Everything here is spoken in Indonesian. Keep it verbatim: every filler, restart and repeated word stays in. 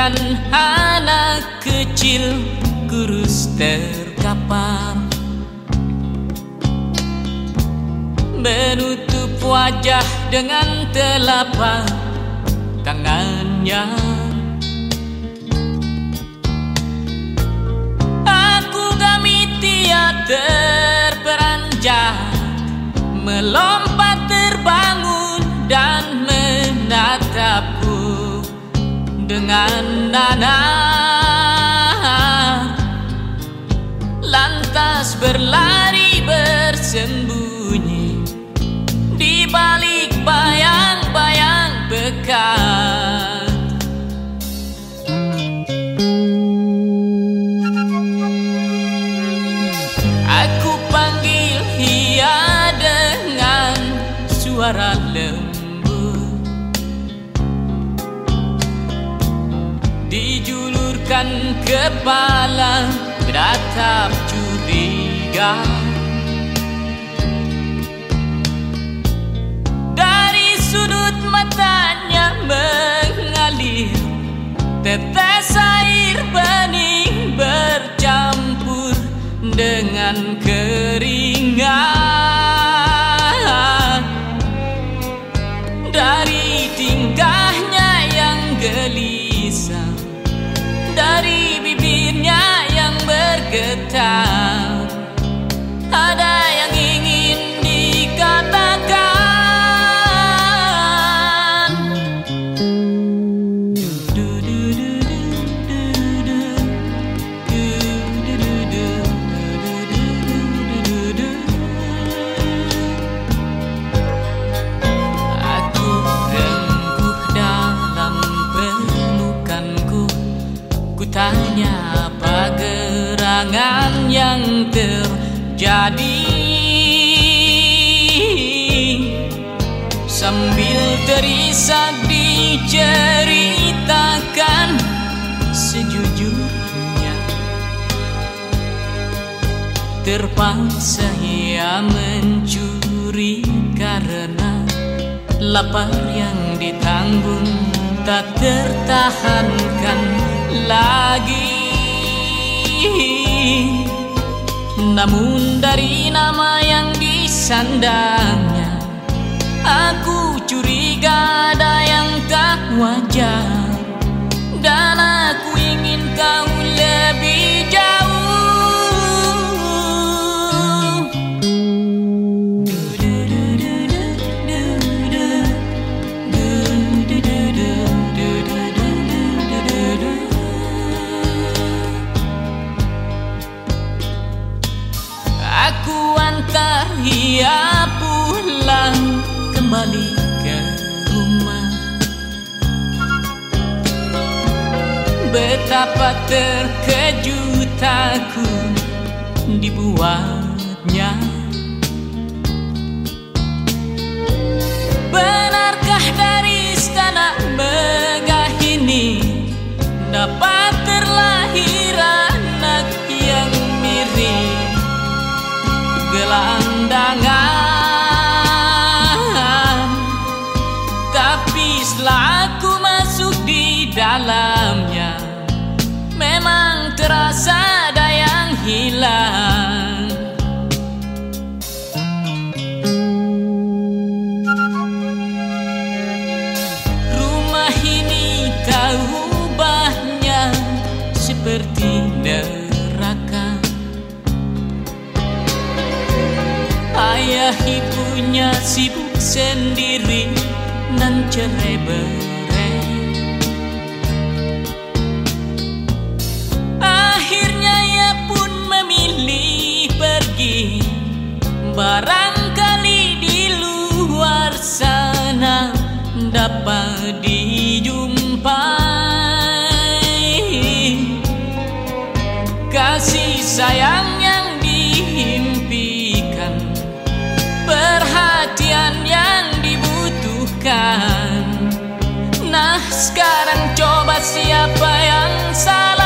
dengan anak kecil kurus terkapar, menutup wajah dengan telapak tangannya. Aku Gamitia terperanjat, melompat terbangun dan menatapku dengan nanar, lantas berlari bersembunyi di balik bayang-bayang pekat. Aku panggil ia dengan suara lembut, dijulurkan kepala beratap curiga. Dari sudut matanya mengalir tetes air bening bercampur dengan keringat. Dari tingkahnya yang gelisah, dari bibirnya yang bergetar, ada yang ingin dikatakan. Aku rengkuh dalam pelukanku, ku tanya apa gerangan yang terjadi, sambil terisak diceritakan sejujurnya. Terpaksa ia mencuri karena lapar yang ditanggung tak tertahankan lagi. Namun dari nama yang disandangnya, aku curiga ada yang tak wajar, dan aku ingin kau lebih jauh. Aku antar ia pulang kembali ke rumah. Betapa terkejut aku dibuatnya. Benarkah dari istana megah ini dapat terlahir anak yang mirip gelandangan? Tapi setelah aku masuk di dalamnya, memang terasa ada yang hilang. Rumah ini kau ubahnya seperti neraka. Ayah ibunya sibuk sendiri dan cerai-berai. Akhirnya ia pun memilih pergi, barangkali di luar sana dapat dijumpai kasih sayang yang diimpikan, perhatian yang dibutuhkan. Nah sekarang coba siapa yang salah?